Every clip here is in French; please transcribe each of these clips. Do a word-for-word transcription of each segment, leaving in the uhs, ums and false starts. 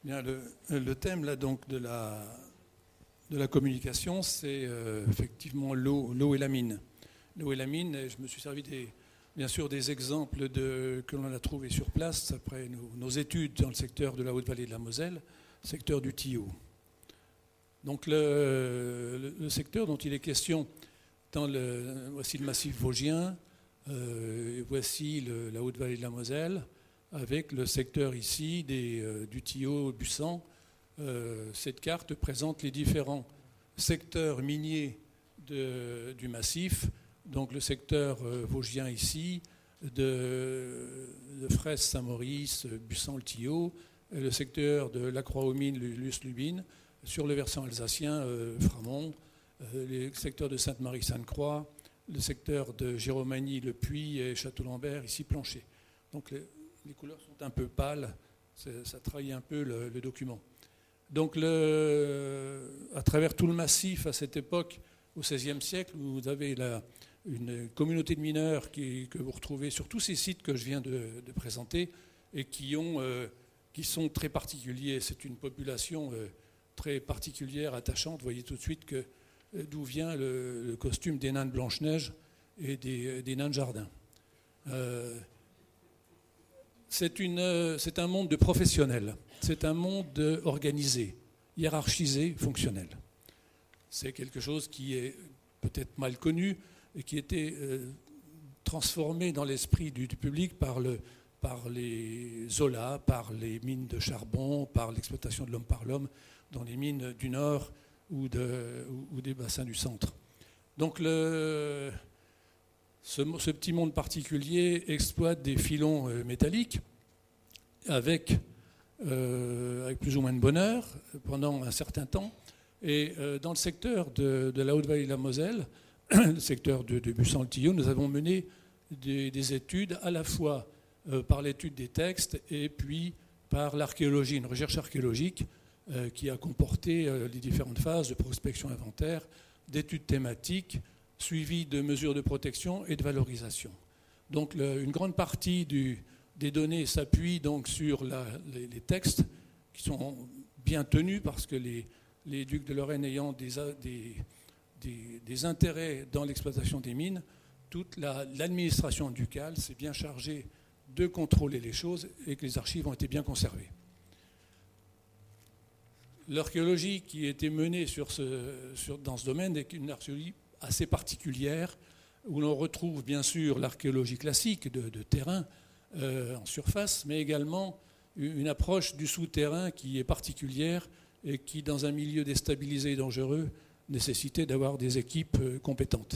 Bien, le, le thème là, donc, de, la, de la communication, c'est euh, effectivement l'eau, l'eau et la mine. L'eau et la mine, et je me suis servi des, bien sûr des exemples de, que l'on a trouvés sur place après nos, nos études dans le secteur de la Haute-Vallée de la Moselle, secteur du Tillot. Donc le, le, le secteur dont il est question, dans le, voici le massif vosgien, euh, voici le, la Haute-Vallée de la Moselle, avec le secteur ici des, euh, du Tillot-Busan. Euh, cette carte présente les différents secteurs miniers de, du massif. Donc le secteur euh, vosgien ici, de, de Fraisse-Saint-Maurice, Busan-le-Tillot, le secteur de la Croix-aux-Mines, Luce-Lubin, sur le versant alsacien, euh, Framont, euh, les secteurs de Sainte-Marie-Sainte-Croix, le secteur de Géromagny, Le Puy et Château-Lambert, ici Plancher. Donc les, les couleurs sont un peu pâles, ça trahit un peu le, le document. Donc le, à travers tout le massif, à cette époque, au seizième siècle, vous avez la, une communauté de mineurs qui, que vous retrouvez sur tous ces sites que je viens de, de présenter et qui, ont, euh, qui sont très particuliers. C'est une population euh, très particulière, attachante. Vous voyez tout de suite que, euh, d'où vient le, le costume des nains de Blanche-Neige et des, des nains de jardin. Euh, c'est, une, c'est un monde de professionnels. C'est un monde organisé, hiérarchisé, fonctionnel. C'est quelque chose qui est peut-être mal connu et qui était euh, transformé dans l'esprit du, du public par, le, par les Zola, par les mines de charbon, par l'exploitation de l'homme par l'homme dans les mines du Nord ou, de, ou, ou des bassins du Centre. Donc le, ce, ce petit monde particulier exploite des filons euh, métalliques avec, euh, avec plus ou moins de bonheur pendant un certain temps. Et euh, dans le secteur de, de la Haute-Vallée de la Moselle, le secteur de, de Busan-le-Tillot, nous avons mené des, des études à la fois euh, par l'étude des textes et puis par l'archéologie, une recherche archéologique euh, qui a comporté euh, les différentes phases de prospection inventaire, d'études thématiques, suivies de mesures de protection et de valorisation. Donc le, une grande partie du, des données s'appuie donc sur la, les, les textes qui sont bien tenus parce que les les ducs de Lorraine ayant des, des, des, des intérêts dans l'exploitation des mines, toute la, l'administration ducale s'est bien chargée de contrôler les choses et que les archives ont été bien conservées. L'archéologie qui a été menée sur ce, sur, dans ce domaine est une archéologie assez particulière, où l'on retrouve bien sûr l'archéologie classique de, de terrain euh, en surface, mais également une approche du souterrain qui est particulière et qui, dans un milieu déstabilisé et dangereux, nécessitait d'avoir des équipes compétentes.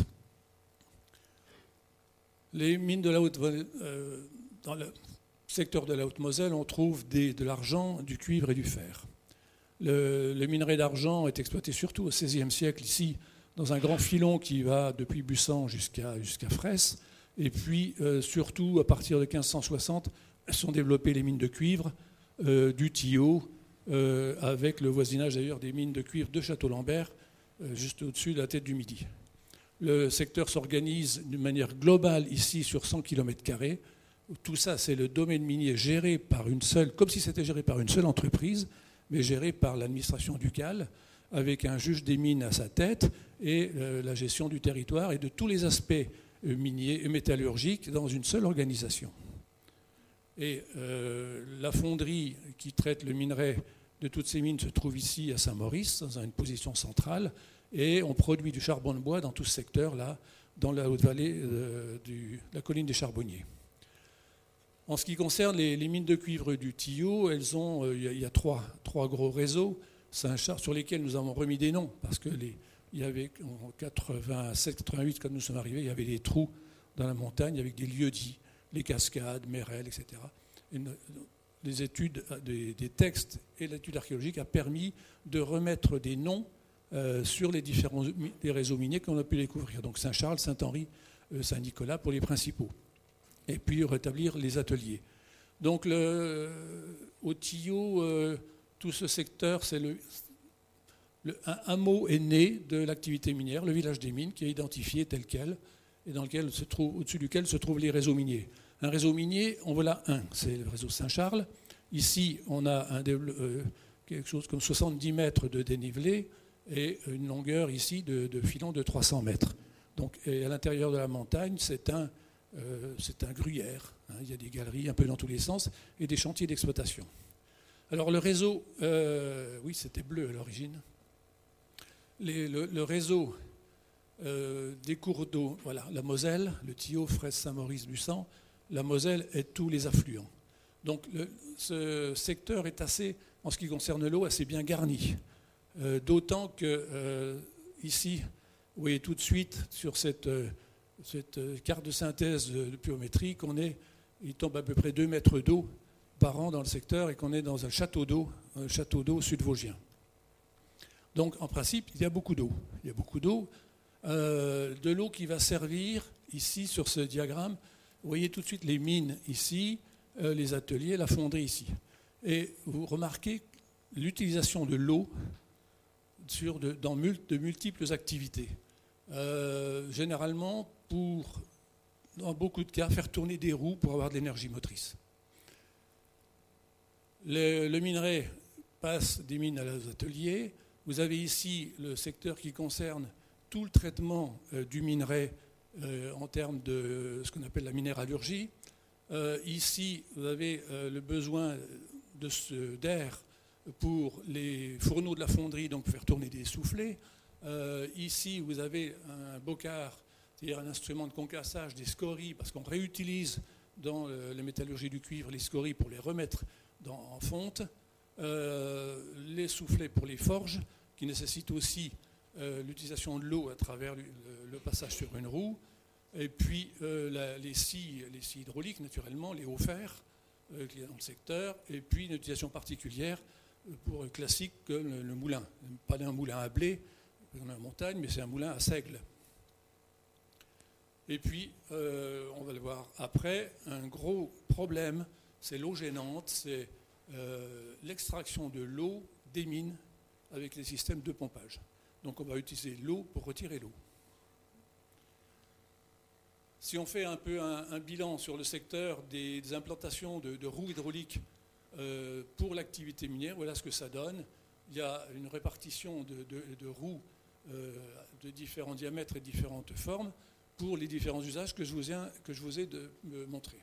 Les mines de la Haute, euh, dans le secteur de la Haute-Moselle, on trouve des, de l'argent, du cuivre et du fer. Le, le minerai d'argent est exploité surtout au seizième siècle, ici, dans un grand filon qui va depuis Busan jusqu'à, jusqu'à Fraisse. Et puis, euh, surtout, à partir de quinze cent soixante, sont développées les mines de cuivre, euh, du Tillot, Euh, avec le voisinage d'ailleurs des mines de cuivre de Château-Lambert, euh, juste au-dessus de la tête du Midi. Le secteur s'organise d'une manière globale ici sur cent kilomètres carrés. Tout ça, c'est le domaine minier géré par une seule, comme si c'était géré par une seule entreprise, mais géré par l'administration ducale, avec un juge des mines à sa tête et euh, la gestion du territoire et de tous les aspects euh, miniers et métallurgiques dans une seule organisation. Et euh, la fonderie qui traite le minerai de toutes ces mines se trouve ici à Saint-Maurice, dans une position centrale, et on produit du charbon de bois dans tout ce secteur-là, dans la Haute-Vallée euh, de la colline des Charbonniers. En ce qui concerne les, les mines de cuivre du Tillot, elles ont, euh, il y a trois, trois gros réseaux Saint-Charles, sur lesquels nous avons remis des noms, parce que les, il y avait en quatre-vingt-sept quatre-vingt-huit, quand nous sommes arrivés, il y avait des trous dans la montagne avec des lieux-dits. Les cascades, Mérel, et cetera. Une, les études des, des textes et l'étude archéologique a permis de remettre des noms euh, sur les différents les réseaux miniers qu'on a pu découvrir. Donc Saint-Charles, Saint-Henri, euh, Saint-Nicolas pour les principaux. Et puis rétablir les ateliers. Donc le, au Tillot, euh, tout ce secteur, c'est le, le, un hameau est né de l'activité minière, le village des mines, qui est identifié tel quel, et dans lequel se trouve, au-dessus duquel se trouvent les réseaux miniers. Un réseau minier, on voilà un, c'est le réseau Saint-Charles, Ici, on a un, euh, quelque chose comme soixante-dix mètres de dénivelé et une longueur ici de, de filon de trois cents mètres. Donc, et à l'intérieur de la montagne, c'est un, euh, c'est un gruyère. Hein, il y a des galeries un peu dans tous les sens et des chantiers d'exploitation. Alors le réseau, euh, oui, c'était bleu à l'origine. Les, le, le réseau euh, des cours d'eau, voilà, la Moselle, le Thillot, Fraisse, Saint-Maurice-du-Sang, la Moselle et tous les affluents. Donc le, ce secteur est assez, en ce qui concerne l'eau, assez bien garni. Euh, d'autant que euh, ici, vous voyez tout de suite sur cette, euh, cette carte de synthèse de, de pluviométrie qu'on est, il tombe à peu près deux mètres d'eau par an dans le secteur et qu'on est dans un château d'eau, un château d'eau sud-vosgien. Donc en principe, il y a beaucoup d'eau. Il y a beaucoup d'eau, euh, de l'eau qui va servir ici sur ce diagramme. Vous voyez tout de suite les mines ici, euh, les ateliers, la fonderie ici. Et vous remarquez l'utilisation de l'eau sur de, dans de multiples activités. Euh, généralement, pour, dans beaucoup de cas, faire tourner des roues pour avoir de l'énergie motrice. Le, le minerai passe des mines à los ateliers. Vous avez ici le secteur qui concerne tout le traitement euh, du minerai euh, en termes de ce qu'on appelle la minéralurgie. Euh, ici, vous avez euh, le besoin de ce, d'air pour les fourneaux de la fonderie, donc pour faire tourner des soufflets. Euh, ici, vous avez un bocard, c'est-à-dire un instrument de concassage des scories, parce qu'on réutilise dans euh, la métallurgie du cuivre les scories pour les remettre dans, en fonte. Euh, les soufflets pour les forges, qui nécessitent aussi euh, l'utilisation de l'eau à travers le, le passage sur une roue. Et puis euh, la, les, scies, les scies hydrauliques, naturellement, les hauts fers euh, qu'il y a dans le secteur, et puis une utilisation particulière pour euh, classique que le, le moulin. Pas un moulin à blé, on a en montagne, mais c'est un moulin à seigle. Et puis, euh, on va le voir après, un gros problème, c'est l'eau gênante, c'est euh, l'extraction de l'eau des mines avec les systèmes de pompage. Donc on va utiliser l'eau pour retirer l'eau. Si on fait un peu un, un bilan sur le secteur des, des implantations de, de roues hydrauliques euh, pour l'activité minière, voilà ce que ça donne. Il y a une répartition de, de, de roues euh, de différents diamètres et différentes formes pour les différents usages que je vous ai, que je vous ai de, de montrer.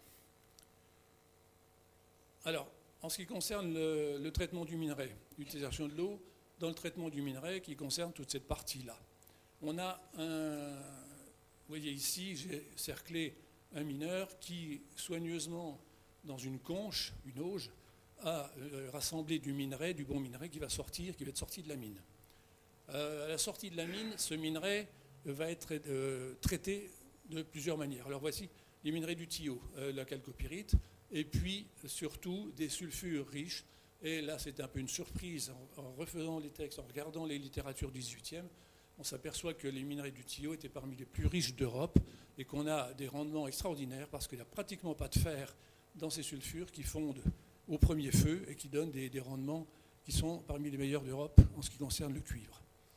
Alors, en ce qui concerne le, le traitement du minerai, l'utilisation de l'eau dans le traitement du minerai qui concerne toute cette partie-là. On a un... Vous voyez ici, j'ai cerclé un mineur qui, soigneusement, dans une conche, une auge, a rassemblé du minerai, du bon minerai qui va sortir, qui va être sorti de la mine. Euh, à la sortie de la mine, ce minerai va être euh, traité de plusieurs manières. Alors voici les minerais du Thillot, euh, la chalcopyrite, et puis surtout des sulfures riches. Et là, c'est un peu une surprise en, en refaisant les textes, en regardant les littératures du dix-huitième. On s'aperçoit que les minerais du Thillot étaient parmi les plus riches d'Europe et qu'on a des rendements extraordinaires parce qu'il n'y a pratiquement pas de fer dans ces sulfures qui fondent au premier feu et qui donnent des, des rendements qui sont parmi les meilleurs d'Europe en ce qui concerne le cuivre.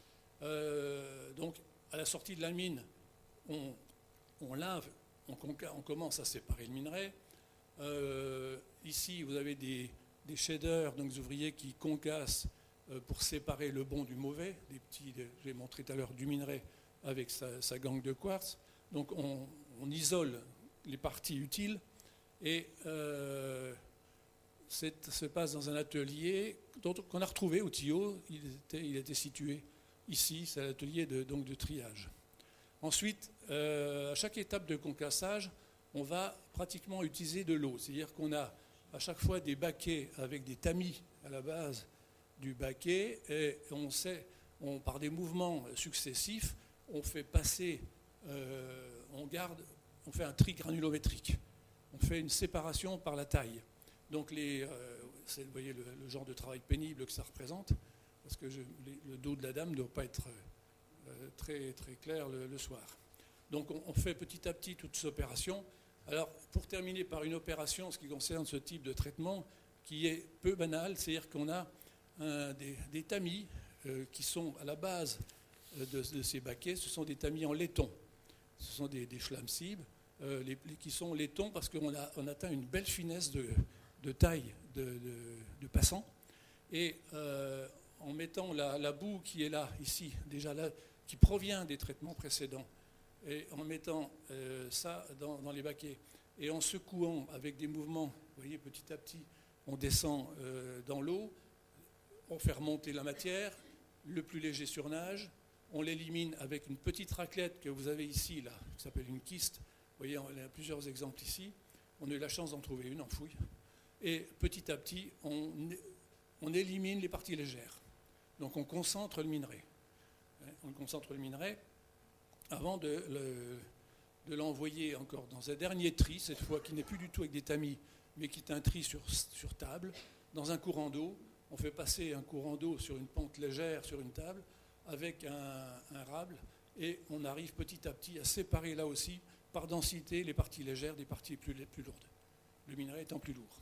Euh, donc, à la sortie de la mine, on, on lave, on, on commence à séparer le minerai. Euh, ici, vous avez des, des shaders, donc des ouvriers qui concassent pour séparer le bon du mauvais, des petits, j'ai montré tout à l'heure du minerai avec sa, sa gangue de quartz. Donc on, on isole les parties utiles et euh, ça se passe dans un atelier qu'on a retrouvé au Thillot. Il était, il était situé ici, c'est l'atelier de, donc de triage. Ensuite, euh, à chaque étape de concassage, on va pratiquement utiliser de l'eau, c'est-à-dire qu'on a à chaque fois des baquets avec des tamis à la base du baquet et on sait, on, par des mouvements successifs, on fait passer, euh, on garde, on fait un tri granulométrique. On fait une séparation par la taille. Donc les, euh, c'est, vous voyez le, le genre de travail pénible que ça représente, parce que je, les, le dos de la dame ne doit pas être euh, très, très clair le, le soir. Donc on, on fait petit à petit toute cette opération. Alors pour terminer par une opération, ce qui concerne ce type de traitement, qui est peu banal, c'est-à-dire qu'on a Un, des, des tamis euh, qui sont à la base euh, de, de ces baquets, ce sont des tamis en laiton. Ce sont des, des schlamsib euh, les, les, qui sont laitons parce qu'on a, on atteint une belle finesse de, de taille de, de, de passants. Et euh, en mettant la, la boue qui est là, ici, déjà là, qui provient des traitements précédents, et en mettant euh, ça dans, dans les baquets, et en secouant avec des mouvements, vous voyez, petit à petit, on descend euh, dans l'eau, on fait remonter la matière, le plus léger surnage, on l'élimine avec une petite raclette que vous avez ici, là, qui s'appelle une kyste. Vous voyez, on a plusieurs exemples ici. On a eu la chance d'en trouver une en fouille. Et petit à petit, on, on élimine les parties légères. Donc on concentre le minerai. On concentre le minerai avant de, le, de l'envoyer encore dans un dernier tri, cette fois qui n'est plus du tout avec des tamis, mais qui est un tri sur, sur table, dans un courant d'eau. On fait passer un courant d'eau sur une pente légère, sur une table, avec un, un rable, et on arrive petit à petit à séparer là aussi, par densité, les parties légères des parties plus, plus lourdes, le minerai étant plus lourd.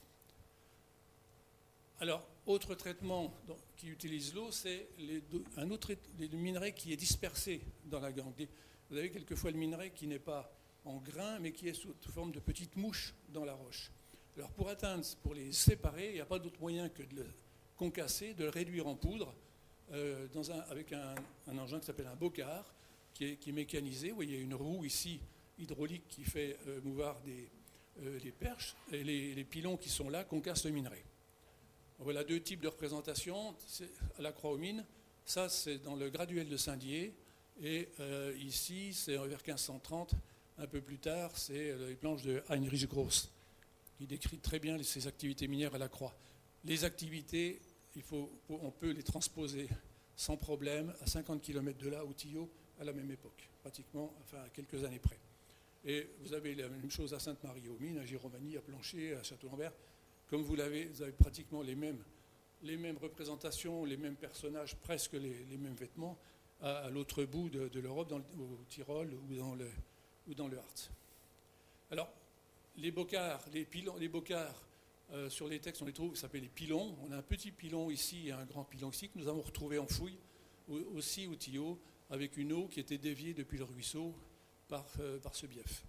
Alors, autre traitement qui utilise l'eau, c'est les, un autre le minerai qui est dispersé dans la gangue. Vous avez quelquefois le minerai qui n'est pas en grain, mais qui est sous forme de petites mouches dans la roche. Alors, pour atteindre, pour les séparer, il n'y a pas d'autre moyen que de le concasser, de le réduire en poudre, euh, dans un, avec un, un engin qui s'appelle un bocard, qui est, qui est mécanisé. Vous voyez, il y a une roue ici, hydraulique, qui fait euh, mouvoir des, euh, les perches, et les, les pilons qui sont là concassent le minerai. Voilà deux types de représentations. C'est à la croix aux mines, ça c'est dans le graduel de Saint-Dié, et euh, ici c'est vers quinze cent trente, un peu plus tard, c'est les planches de Heinrich Gross, qui décrit très bien ces activités minières à la croix. Les activités, il faut, on peut les transposer sans problème à cinquante kilomètres de là, au Tillot, à la même époque, pratiquement, enfin à quelques années près. Et vous avez la même chose à Sainte-Marie-aux-Mines, à Giromagny, à Plancher, à Château-Lambert. Comme vous l'avez, vous avez pratiquement les mêmes, les mêmes représentations, les mêmes personnages, presque les, les mêmes vêtements, à, à l'autre bout de, de l'Europe, dans le, au Tyrol ou dans le, ou dans le Harz. Alors, les bocards, les, pilons, les bocards euh, sur les textes, on les trouve, ça s'appelle les pilons. On a un petit pilon ici et un grand pilon ici que nous avons retrouvé en fouille, aussi au Tillot, avec une eau qui était déviée depuis le ruisseau par, euh, par ce bief.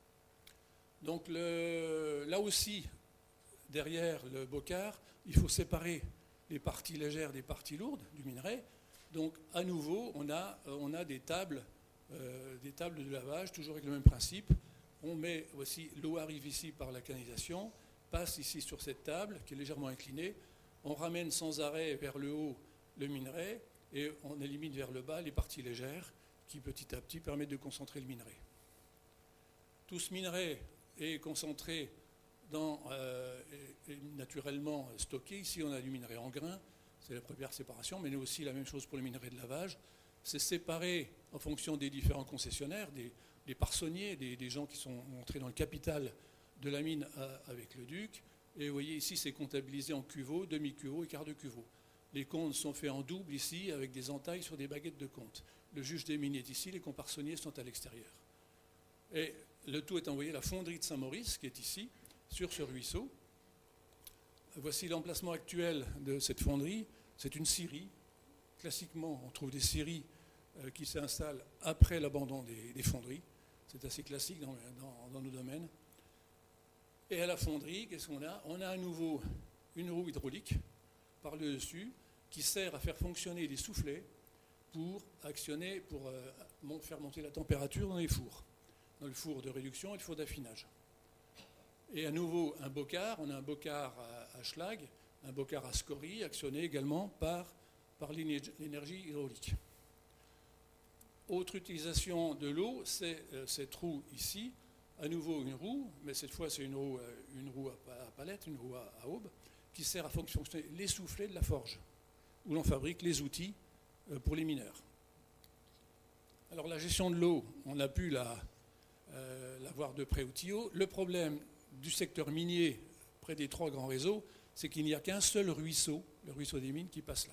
Donc le, là aussi, derrière le bocard, il faut séparer les parties légères des parties lourdes du minerai. Donc à nouveau, on a, on a des tables, euh, des tables de lavage, toujours avec le même principe. On met aussi, l'eau arrive ici par la canalisation, passe ici sur cette table qui est légèrement inclinée. On ramène sans arrêt vers le haut le minerai et on élimine vers le bas les parties légères qui petit à petit permettent de concentrer le minerai. Tout ce minerai est concentré dans, euh, est, est naturellement stocké. Ici, on a du minerai en grains, c'est la première séparation, mais aussi la même chose pour le minerai de lavage. C'est séparé en fonction des différents concessionnaires, des, des parsonniers, des, des gens qui sont entrés dans le capital de la mine à, avec le duc. Et vous voyez ici, c'est comptabilisé en cuveaux, demi-cuveaux et quart de cuveaux. Les comptes sont faits en double ici, avec des entailles sur des baguettes de compte. Le juge des mines est ici, les comparsonniers sont à l'extérieur. Et le tout est envoyé à la fonderie de Saint-Maurice, qui est ici, sur ce ruisseau. Voici l'emplacement actuel de cette fonderie. C'est une scierie. Classiquement, on trouve des scieries euh, qui s'installent après l'abandon des, des fonderies. C'est assez classique dans, dans, dans nos domaines. Et à la fonderie, qu'est-ce qu'on a? On a à nouveau une roue hydraulique par le dessus qui sert à faire fonctionner les soufflets pour actionner, pour euh, faire monter la température dans les fours, dans le four de réduction et le four d'affinage. Et à nouveau un bocard, on a un bocard à, à schlag, un bocard à scorie, actionné également par, par l'énergie hydraulique. Autre utilisation de l'eau, c'est euh, cette roue ici, à nouveau une roue, mais cette fois c'est une roue, euh, une roue à, à palette, une roue à, à aube, qui sert à fonctionner les soufflets de la forge, où l'on fabrique les outils pour les mineurs. Alors la gestion de l'eau, on a pu la, euh, la voir de près au Tillot. Le problème du secteur minier près des trois grands réseaux, c'est qu'il n'y a qu'un seul ruisseau, le ruisseau des mines, qui passe là.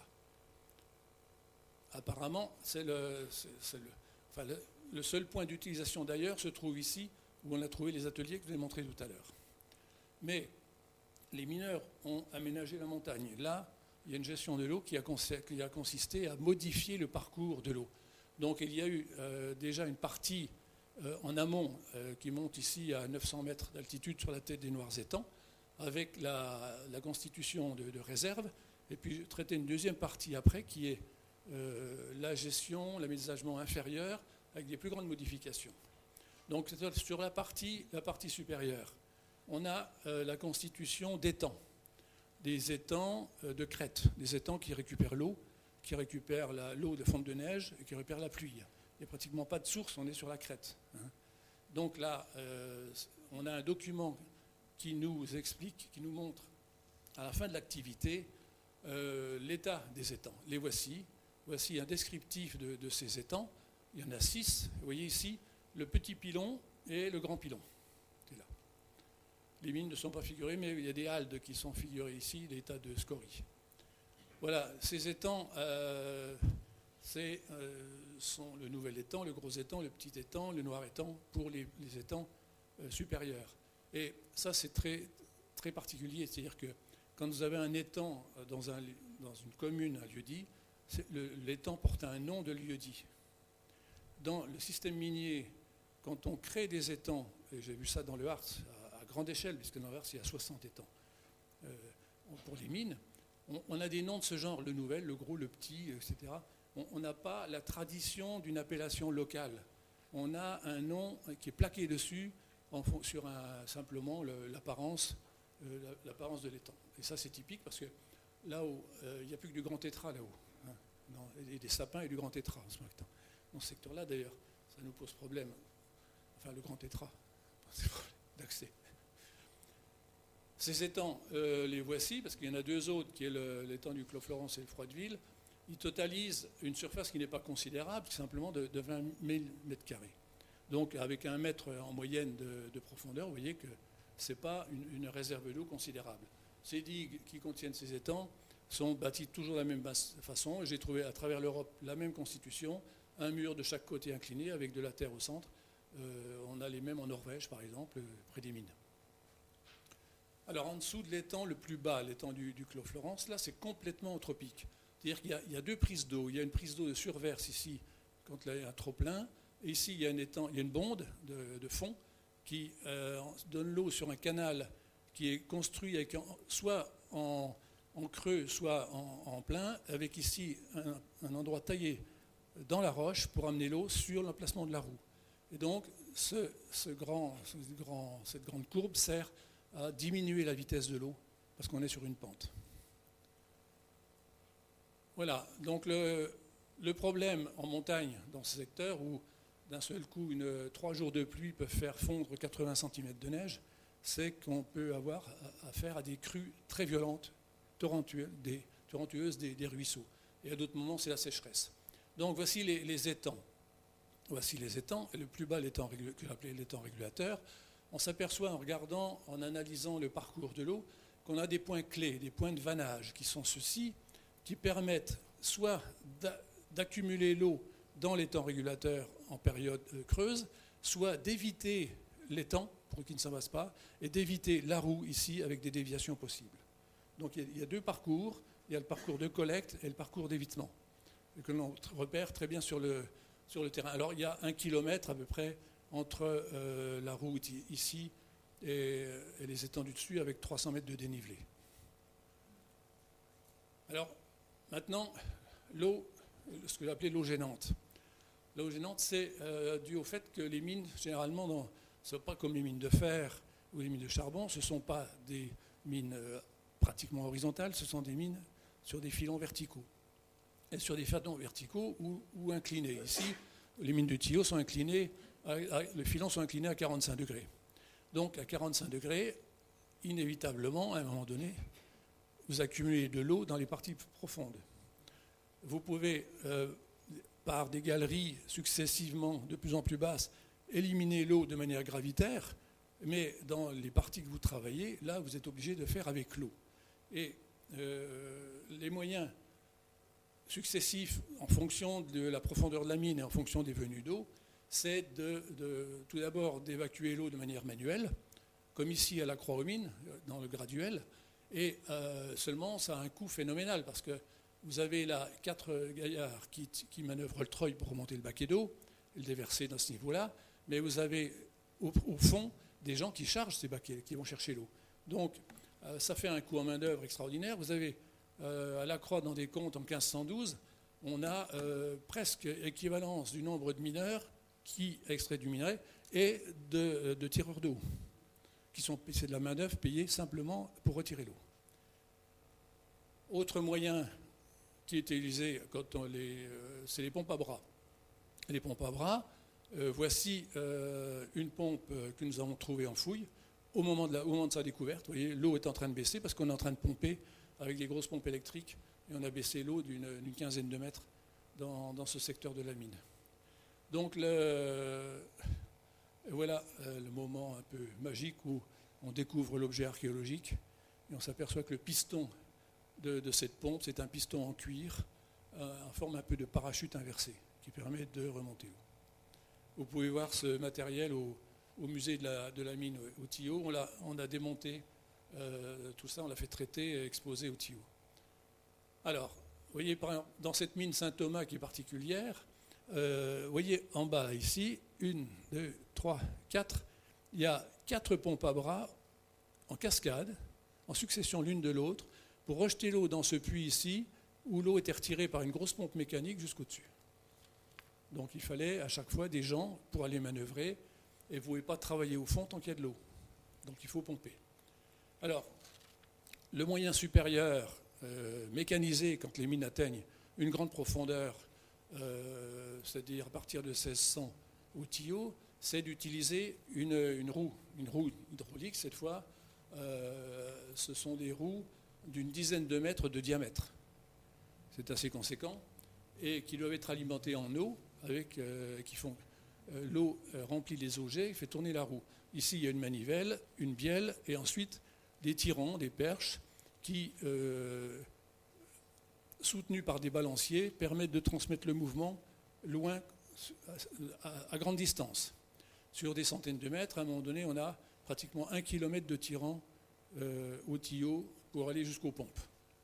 Apparemment, c'est le, c'est, c'est le, enfin le, le seul point d'utilisation d'ailleurs se trouve ici, où on a trouvé les ateliers que je vous ai montrés tout à l'heure. Mais les mineurs ont aménagé la montagne. Là, il y a une gestion de l'eau qui a, qui a consisté à modifier le parcours de l'eau. Donc il y a eu euh, déjà une partie euh, en amont euh, qui monte ici à neuf cents mètres d'altitude sur la tête des Noirs Étangs, avec la, la constitution de, de réserves, et puis traiter une deuxième partie après qui est euh, la gestion, l'aménagement inférieur avec des plus grandes modifications. Donc sur la partie, la partie supérieure, on a euh, la constitution d'étangs, des étangs euh, de crête, des étangs qui récupèrent l'eau, qui récupèrent la, l'eau de fonte de neige et qui récupèrent la pluie. Il n'y a pratiquement pas de source, on est sur la crête. Hein. Donc là, euh, on a un document qui nous explique, qui nous montre à la fin de l'activité euh, l'état des étangs. Les voici. Voici un descriptif de, de ces étangs. Il y en a six. Vous voyez ici le petit pilon et le grand pilon. C'est là. Les mines ne sont pas figurées, mais il y a des haldes qui sont figurées ici, l'état de scorie. Voilà, ces étangs, euh, c'est, euh, sont le nouvel étang, le gros étang, le petit étang, le noir étang pour les, les étangs euh, supérieurs. Et ça, c'est très, très particulier, c'est-à-dire que quand vous avez un étang dans, un, dans une commune, un lieu-dit, le, l'étang porte un nom de lieu-dit. Dans le système minier, quand on crée des étangs, et j'ai vu ça dans le Harz à, à grande échelle, puisque dans le Harz, il y a soixante étangs, euh, pour les mines, on, on a des noms de ce genre, le nouvel, le gros, le petit, et cetera. On n'a pas la tradition d'une appellation locale. On a un nom qui est plaqué dessus en, sur un, simplement le, l'apparence, euh, l'apparence de l'étang. Et ça, c'est typique parce que là-haut, euh, il n'y a plus que du grand tétra là-haut. Hein, non, et des sapins et du grand tétra en ce moment. Dans ce secteur-là, d'ailleurs, ça nous pose problème. Enfin, le grand tétra, c'est problème d'accès. Ces étangs, euh, les voici, parce qu'il y en a deux autres, qui est le, l'étang du Clos Florence et le Froideville. Ils totalisent une surface qui n'est pas considérable, simplement de, de vingt mille mètres carrés. Donc, avec un mètre en moyenne de, de profondeur, vous voyez que ce n'est pas une, une réserve d'eau considérable. Ces digues qui contiennent ces étangs sont bâties toujours de la même façon. J'ai trouvé à travers l'Europe la même constitution, un mur de chaque côté incliné avec de la terre au centre. Euh, on a les mêmes en Norvège, par exemple, près des mines. Alors, en dessous de l'étang le plus bas, l'étang du, du Clos Florence, là, c'est complètement anthropique. C'est-à-dire qu'il y a, il y a deux prises d'eau. Il y a une prise d'eau de surverse ici, quand il y a un trop-plein. Et ici, il y a, un étang, il y a une bonde de, de fond qui euh, donne l'eau sur un canal qui est construit avec, soit en, en creux, soit en, en plein, avec ici un, un endroit taillé dans la roche pour amener l'eau sur l'emplacement de la roue. Et donc, ce, ce grand, ce grand, cette grande courbe sert à diminuer la vitesse de l'eau parce qu'on est sur une pente. Voilà, donc le, le problème en montagne dans ce secteur où d'un seul coup, une, trois jours de pluie peuvent faire fondre quatre-vingts centimètres de neige, c'est qu'on peut avoir affaire à des crues très violentes, torrentueuses, des, torrentueuses des, des ruisseaux. Et à d'autres moments, c'est la sécheresse. Donc voici les, les étangs. Voici les étangs, et le plus bas, l'étang que j'appelais l'étang régulateur. On s'aperçoit en regardant, en analysant le parcours de l'eau, qu'on a des points clés, des points de vannage, qui sont ceux-ci, qui permettent soit d'accumuler l'eau dans l'étang régulateur en période creuse, soit d'éviter l'étang pour qu'il ne s'envase pas, et d'éviter la roue ici avec des déviations possibles. Donc il y a deux parcours, il y a le parcours de collecte et le parcours d'évitement, que l'on repère très bien sur le, sur le terrain. Alors il y a un kilomètre à peu près entre euh, la route ici et, et les étangs du dessus avec trois cents mètres de dénivelé. Alors maintenant, l'eau, ce que j'appelais l'eau gênante. L'eau gênante, c'est euh, dû au fait que les mines, généralement, ne sont pas comme les mines de fer ou les mines de charbon, ce ne sont pas des mines euh, pratiquement horizontales, ce sont des mines sur des filons verticaux. Et sur des filons verticaux ou, ou inclinés. Ici, les mines de tuyaux sont inclinées, à, à, les filons sont inclinés à quarante-cinq degrés. Donc, à quarante-cinq degrés, inévitablement, à un moment donné, vous accumulez de l'eau dans les parties profondes. Vous pouvez... Euh, par des galeries successivement de plus en plus basses, éliminer l'eau de manière gravitaire, mais dans les parties que vous travaillez, là, vous êtes obligé de faire avec l'eau. Et euh, les moyens successifs, en fonction de la profondeur de la mine et en fonction des venues d'eau, c'est de, de, tout d'abord d'évacuer l'eau de manière manuelle, comme ici à la Croix-aux-Mines, dans le graduel, et euh, seulement ça a un coût phénoménal, parce que vous avez là quatre gaillards qui, qui manœuvrent le treuil pour remonter le baquet d'eau et le déverser dans ce niveau-là, mais vous avez au, au fond des gens qui chargent ces baquets, qui vont chercher l'eau. Donc Euh, ça fait un coût en main-d'œuvre extraordinaire. Vous avez euh, à la croix dans des comptes en quinze cent douze, on a euh, presque équivalence du nombre de mineurs qui extraient du minerai et de, de tireurs d'eau. Qui sont, c'est de la main-d'œuvre payée simplement pour retirer l'eau. Autre moyen qui est utilisé quand on les, euh, c'est les pompes à bras. Les pompes à bras, euh, voici euh, une pompe que nous avons trouvée en fouille. Au moment, de la, au moment de sa découverte, vous voyez, l'eau est en train de baisser parce qu'on est en train de pomper avec des grosses pompes électriques et on a baissé l'eau d'une, d'une quinzaine de mètres dans, dans ce secteur de la mine. Donc le, voilà euh, le moment un peu magique où on découvre l'objet archéologique et on s'aperçoit que le piston de, de cette pompe, c'est un piston en cuir euh, en forme un peu de parachute inversé qui permet de remonter l'eau. Vous pouvez voir ce matériel au, au musée de la, de la mine au Tillot. On, l'a, on a démonté euh, tout ça, on l'a fait traiter et exposer au Tillot. Alors, vous voyez, par exemple, dans cette mine Saint-Thomas qui est particulière, euh, vous voyez en bas ici, une, deux, trois, quatre, il y a quatre pompes à bras en cascade, en succession l'une de l'autre, pour rejeter l'eau dans ce puits ici, où l'eau était retirée par une grosse pompe mécanique jusqu'au-dessus. Donc il fallait à chaque fois des gens pour aller manœuvrer, et vous ne pouvez pas travailler au fond tant qu'il y a de l'eau. Donc il faut pomper. Alors, le moyen supérieur, euh, mécanisé, quand les mines atteignent une grande profondeur, euh, c'est-à-dire à partir de seize cents au Tillot, c'est d'utiliser une, une roue, une roue hydraulique cette fois. Euh, ce sont des roues d'une dizaine de mètres de diamètre. C'est assez conséquent et qui doivent être alimentées en eau, avec, euh, qui font euh, l'eau euh, remplit les augets et fait tourner la roue. Ici, il y a une manivelle, une bielle et ensuite des tirants, des perches qui, euh, soutenus par des balanciers, permettent de transmettre le mouvement loin, à, à grande distance. Sur des centaines de mètres, à un moment donné, on a pratiquement un kilomètre de tirant euh, au Tillot pour aller jusqu'aux pompes.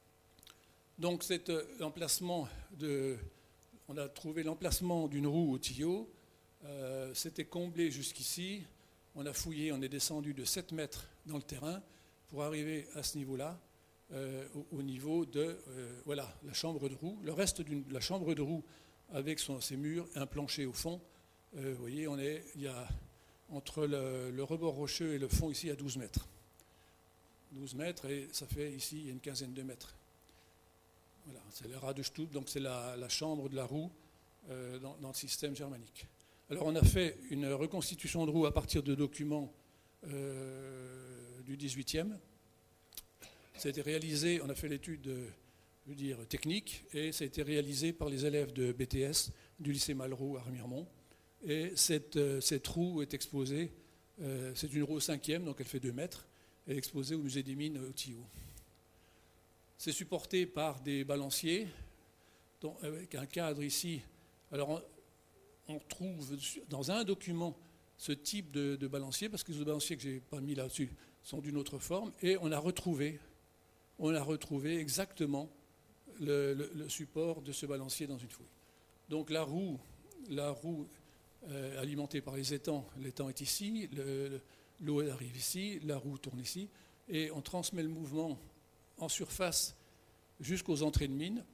Donc cet emplacement de, on a trouvé l'emplacement d'une roue au Tillot, euh, c'était comblé jusqu'ici, on a fouillé, on est descendu de sept mètres dans le terrain pour arriver à ce niveau-là, euh, au, au niveau de euh, voilà, la chambre de roue, le reste de la chambre de roue avec son, ses murs, un plancher au fond. Euh, vous voyez, on est, il y a entre le, le rebord rocheux et le fond ici à douze mètres. douze mètres et ça fait ici il y a une quinzaine de mètres. Voilà, c'est le rat de Stub, donc c'est la, la chambre de la roue euh, dans, dans le système germanique. Alors on a fait une reconstitution de roue à partir de documents euh, du dix-huitième. Ça a été réalisé, on a fait l'étude euh, je veux dire, technique et ça a été réalisé par les élèves de B T S du lycée Malraux à Remiremont. Et cette, euh, cette roue est exposée, euh, c'est une roue cinquième, donc elle fait deux mètres, elle est exposée au musée des mines au Tillot. C'est supporté par des balanciers, dont, avec un cadre ici. Alors on, on trouve dans un document ce type de, de balancier, parce que les balanciers que je n'ai pas mis là-dessus sont d'une autre forme, et on a retrouvé, on a retrouvé exactement le, le, le support de ce balancier dans une fouille. Donc la roue, la roue euh, alimentée par les étangs, l'étang est ici, le, le, l'eau arrive ici, la roue tourne ici, et on transmet le mouvement en surface jusqu'aux entrées de mine,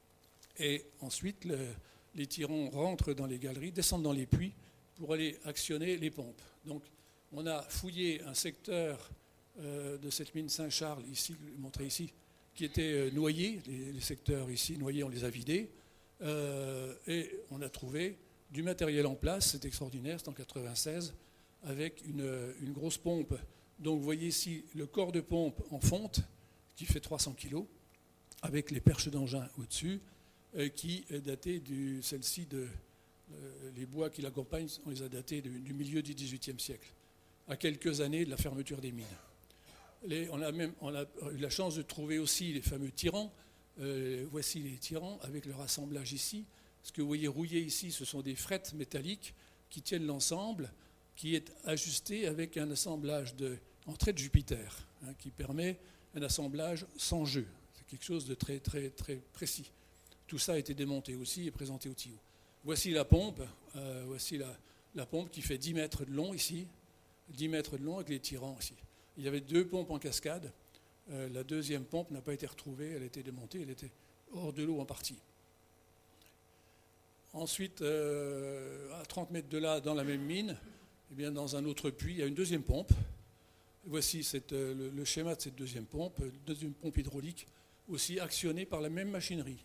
et ensuite le, les tirants rentrent dans les galeries, descendent dans les puits pour aller actionner les pompes. Donc on a fouillé un secteur euh, de cette mine Saint-Charles, ici, montré ici, qui était euh, noyé, les, les secteurs ici noyés, on les a vidés, euh, et on a trouvé du matériel en place, c'est extraordinaire, c'est en quatre-vingt-seize, avec une, une grosse pompe. Donc vous voyez ici le corps de pompe en fonte, qui fait trois cents kilos, avec les perches d'engin au-dessus, euh, qui est daté du, celle-ci, de, euh, les bois qui l'accompagnent, on les a datés du, du milieu du dix-huitième siècle, à quelques années de la fermeture des mines. Les, on, a même, on a eu la chance de trouver aussi les fameux tirants. Euh, voici les tirants avec leur assemblage ici. Ce que vous voyez rouillé ici, ce sont des frettes métalliques qui tiennent l'ensemble, qui est ajusté avec un assemblage de, en trait de Jupiter, hein, qui permet un assemblage sans jeu. C'est quelque chose de très, très, très précis. Tout ça a été démonté aussi et présenté au Tillot. Voici la pompe, euh, voici la, la pompe qui fait dix mètres de long ici, dix mètres de long avec les tirants ici. Il y avait deux pompes en cascade. Euh, la deuxième pompe n'a pas été retrouvée, elle a été démontée, elle était hors de l'eau en partie. Ensuite, euh, à trente mètres de là, dans la même mine, eh bien, dans un autre puits, il y a une deuxième pompe. Voici cette, euh, le, le schéma de cette deuxième pompe, deuxième pompe hydraulique, aussi actionnée par la même machinerie.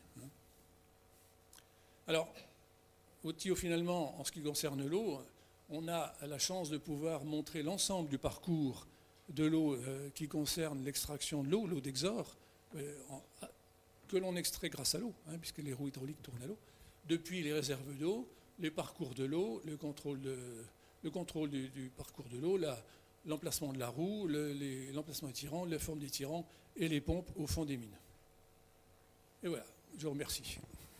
Alors, au T I O, finalement, en ce qui concerne l'eau, on a la chance de pouvoir montrer l'ensemble du parcours de l'eau euh, qui concerne l'extraction de l'eau, l'eau d'Exor, euh, en, que l'on extrait grâce à l'eau, hein, puisque les roues hydrauliques tournent à l'eau, depuis les réserves d'eau, les parcours de l'eau, le contrôle, de, le contrôle du, du parcours de l'eau, la, l'emplacement de la roue, le, les, l'emplacement des tirants, la forme des tirants et les pompes au fond des mines. Et voilà, je vous remercie.